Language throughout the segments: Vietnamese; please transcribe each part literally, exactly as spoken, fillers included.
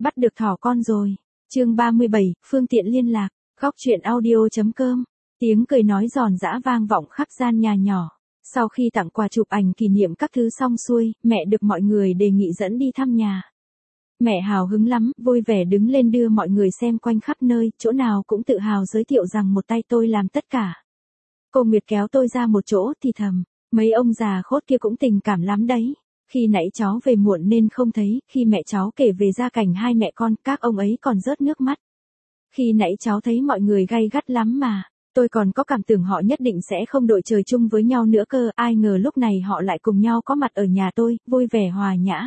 Bắt được thỏ con rồi. Chương ba mươi bảy, phương tiện liên lạc. Góc truyện audio.com. Tiếng cười nói giòn giã vang vọng khắp gian nhà nhỏ. Sau khi tặng quà chụp ảnh kỷ niệm các thứ xong xuôi, mẹ được mọi người đề nghị dẫn đi thăm nhà. Mẹ hào hứng lắm, vui vẻ đứng lên đưa mọi người xem quanh khắp nơi, chỗ nào cũng tự hào giới thiệu rằng một tay tôi làm tất cả. Cô Nguyệt kéo tôi ra một chỗ thì thầm, mấy ông già khốt kia cũng tình cảm lắm đấy. Khi nãy cháu về muộn nên không thấy, khi mẹ cháu kể về gia cảnh hai mẹ con, các ông ấy còn rớt nước mắt. Khi nãy cháu thấy mọi người gay gắt lắm mà, tôi còn có cảm tưởng họ nhất định sẽ không đội trời chung với nhau nữa cơ, ai ngờ lúc này họ lại cùng nhau có mặt ở nhà tôi, vui vẻ hòa nhã.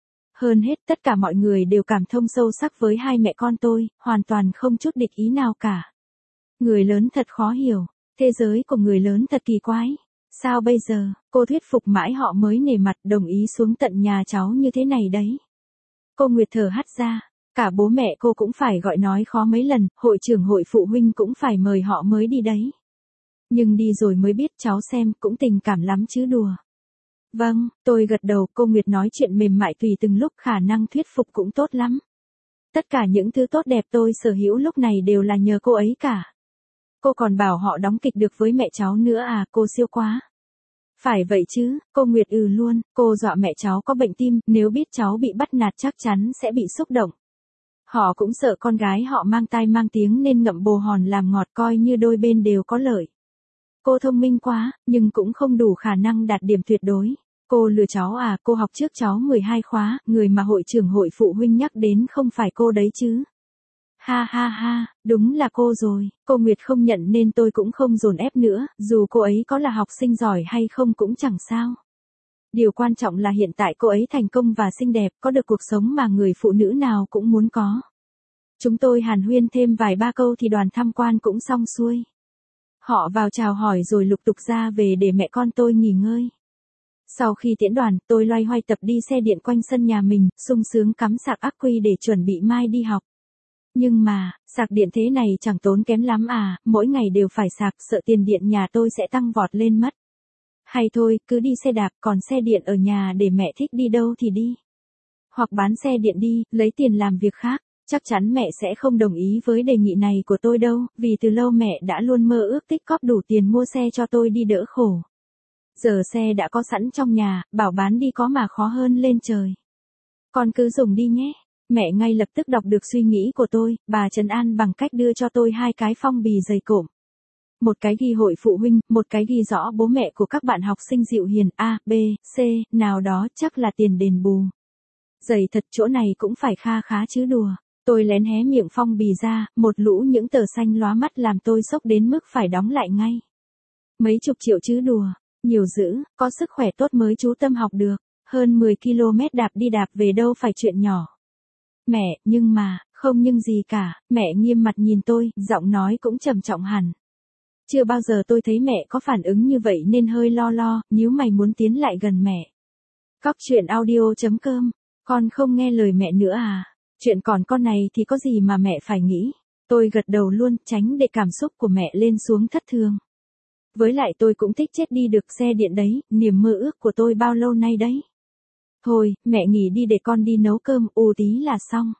Hơn hết tất cả mọi người đều cảm thông sâu sắc với hai mẹ con tôi, hoàn toàn không chút địch ý nào cả. Người lớn thật khó hiểu, thế giới của người lớn thật kỳ quái. Sao bây giờ, cô thuyết phục mãi họ mới nể mặt đồng ý xuống tận nhà cháu như thế này đấy. Cô Nguyệt thở hắt ra, cả bố mẹ cô cũng phải gọi nói khó mấy lần, hội trưởng hội phụ huynh cũng phải mời họ mới đi đấy. Nhưng đi rồi mới biết cháu xem cũng tình cảm lắm chứ đùa. Vâng, tôi gật đầu, cô Nguyệt nói chuyện mềm mại tùy từng lúc, khả năng thuyết phục cũng tốt lắm. Tất cả những thứ tốt đẹp tôi sở hữu lúc này đều là nhờ cô ấy cả. Cô còn bảo họ đóng kịch được với mẹ cháu nữa à, cô siêu quá. Phải vậy chứ, cô Nguyệt ừ luôn, cô dọa mẹ cháu có bệnh tim, nếu biết cháu bị bắt nạt chắc chắn sẽ bị xúc động. Họ cũng sợ con gái họ mang tai mang tiếng nên ngậm bồ hòn làm ngọt, coi như đôi bên đều có lợi. Cô thông minh quá, nhưng cũng không đủ khả năng đạt điểm tuyệt đối. Cô lừa cháu à, cô học trước cháu mười hai khóa, người mà hội trưởng hội phụ huynh nhắc đến không phải cô đấy chứ. Ha ha ha, đúng là cô rồi, cô Nguyệt không nhận nên tôi cũng không dồn ép nữa, dù cô ấy có là học sinh giỏi hay không cũng chẳng sao. Điều quan trọng là hiện tại cô ấy thành công và xinh đẹp, có được cuộc sống mà người phụ nữ nào cũng muốn có. Chúng tôi hàn huyên thêm vài ba câu thì đoàn tham quan cũng xong xuôi. Họ vào chào hỏi rồi lục tục ra về để mẹ con tôi nghỉ ngơi. Sau khi tiễn đoàn, tôi loay hoay tập đi xe điện quanh sân nhà mình, sung sướng cắm sạc ắc quy để chuẩn bị mai đi học. Nhưng mà, sạc điện thế này chẳng tốn kém lắm à, mỗi ngày đều phải sạc, sợ tiền điện nhà tôi sẽ tăng vọt lên mất. Hay thôi, cứ đi xe đạp, còn xe điện ở nhà để mẹ thích đi đâu thì đi. Hoặc bán xe điện đi, lấy tiền làm việc khác. Chắc chắn mẹ sẽ không đồng ý với đề nghị này của tôi đâu, vì từ lâu mẹ đã luôn mơ ước tích cóp đủ tiền mua xe cho tôi đi đỡ khổ. Giờ xe đã có sẵn trong nhà, bảo bán đi có mà khó hơn lên trời. Con cứ dùng đi nhé. Mẹ ngay lập tức đọc được suy nghĩ của tôi, bà trấn an bằng cách đưa cho tôi hai cái phong bì dày cộm. Một cái ghi hội phụ huynh, một cái ghi rõ bố mẹ của các bạn học sinh dịu hiền A, B, C, nào đó chắc là tiền đền bù. Dày thật, chỗ này cũng phải kha khá chứ đùa. Tôi lén hé miệng phong bì ra, một lũ những tờ xanh lóa mắt làm tôi sốc đến mức phải đóng lại ngay. Mấy chục triệu chứ đùa, nhiều dữ, có sức khỏe tốt mới chú tâm học được, hơn mười ki lô mét đạp đi đạp về đâu phải chuyện nhỏ. Mẹ, nhưng mà, không nhưng gì cả, mẹ nghiêm mặt nhìn tôi, giọng nói cũng trầm trọng hẳn. Chưa bao giờ tôi thấy mẹ có phản ứng như vậy nên hơi lo lo, nhíu mày muốn tiến lại gần mẹ. Góc truyện audio.com, con không nghe lời mẹ nữa à? Chuyện còn con này thì có gì mà mẹ phải nghĩ. Tôi gật đầu luôn, tránh để cảm xúc của mẹ lên xuống thất thường. Với lại tôi cũng thích chết đi được xe điện đấy, niềm mơ ước của tôi bao lâu nay đấy. Thôi, mẹ nghỉ đi để con đi nấu cơm, ù tí là xong.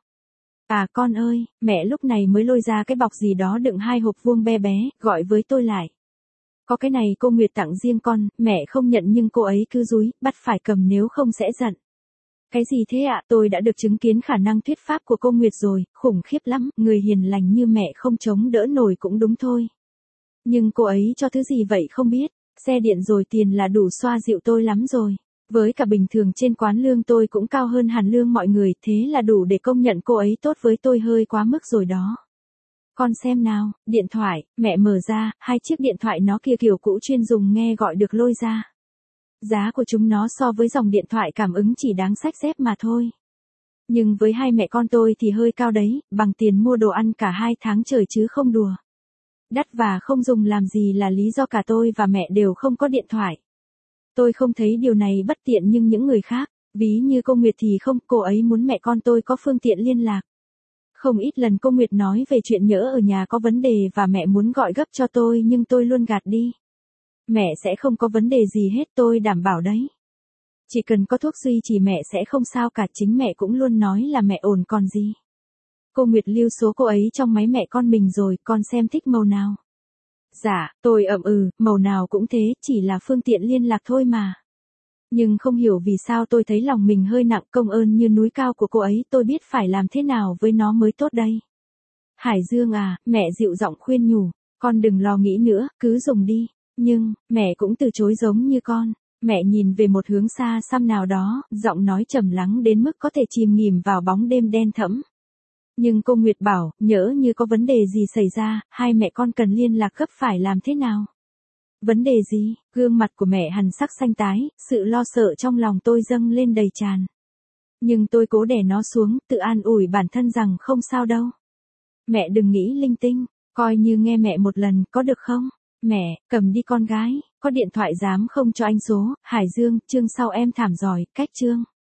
À con ơi, mẹ lúc này mới lôi ra cái bọc gì đó đựng hai hộp vuông bé bé, gọi với tôi lại. Có cái này cô Nguyệt tặng riêng con, mẹ không nhận nhưng cô ấy cứ dúi, bắt phải cầm nếu không sẽ giận. Cái gì thế ạ? À? Tôi đã được chứng kiến khả năng thuyết pháp của cô Nguyệt rồi, khủng khiếp lắm, người hiền lành như mẹ không chống đỡ nổi cũng đúng thôi. Nhưng cô ấy cho thứ gì vậy không biết, xe điện rồi tiền là đủ xoa dịu tôi lắm rồi. Với cả bình thường trên quán lương tôi cũng cao hơn hẳn lương mọi người, thế là đủ để công nhận cô ấy tốt với tôi hơi quá mức rồi đó. Con xem nào, điện thoại, mẹ mở ra, hai chiếc điện thoại nó kia kiểu cũ chuyên dùng nghe gọi được lôi ra. Giá của chúng nó so với dòng điện thoại cảm ứng chỉ đáng xách xếp mà thôi. Nhưng với hai mẹ con tôi thì hơi cao đấy, bằng tiền mua đồ ăn cả hai tháng trời chứ không đùa. Đắt và không dùng làm gì là lý do cả tôi và mẹ đều không có điện thoại. Tôi không thấy điều này bất tiện nhưng những người khác, ví như cô Nguyệt thì không, cô ấy muốn mẹ con tôi có phương tiện liên lạc. Không ít lần cô Nguyệt nói về chuyện nhỡ ở nhà có vấn đề và mẹ muốn gọi gấp cho tôi nhưng tôi luôn gạt đi. Mẹ sẽ không có vấn đề gì hết tôi đảm bảo đấy. Chỉ cần có thuốc duy trì mẹ sẽ không sao cả, chính mẹ cũng luôn nói là mẹ ổn còn gì. Cô Nguyệt lưu số cô ấy trong máy mẹ con mình rồi, con xem thích màu nào. Dạ, tôi ậm ừ, màu nào cũng thế, chỉ là phương tiện liên lạc thôi mà. Nhưng không hiểu vì sao tôi thấy lòng mình hơi nặng, công ơn như núi cao của cô ấy, tôi biết phải làm thế nào với nó mới tốt đây. Hải Dương à, mẹ dịu giọng khuyên nhủ, con đừng lo nghĩ nữa, cứ dùng đi. Nhưng, mẹ cũng từ chối giống như con. Mẹ nhìn về một hướng xa xăm nào đó, giọng nói trầm lắng đến mức có thể chìm nghỉm vào bóng đêm đen thẫm. Nhưng cô Nguyệt bảo, nhỡ như có vấn đề gì xảy ra, hai mẹ con cần liên lạc gấp, phải làm thế nào? Vấn đề gì? Gương mặt của mẹ hằn sắc xanh tái, sự lo sợ trong lòng tôi dâng lên đầy tràn. Nhưng tôi cố đè nó xuống, tự an ủi bản thân rằng không sao đâu. Mẹ đừng nghĩ linh tinh, coi như nghe mẹ một lần, có được không? Mẹ, cầm đi con gái, có điện thoại dám không cho anh số. Hải Dương, chương sau em thảm giỏi, cách chương.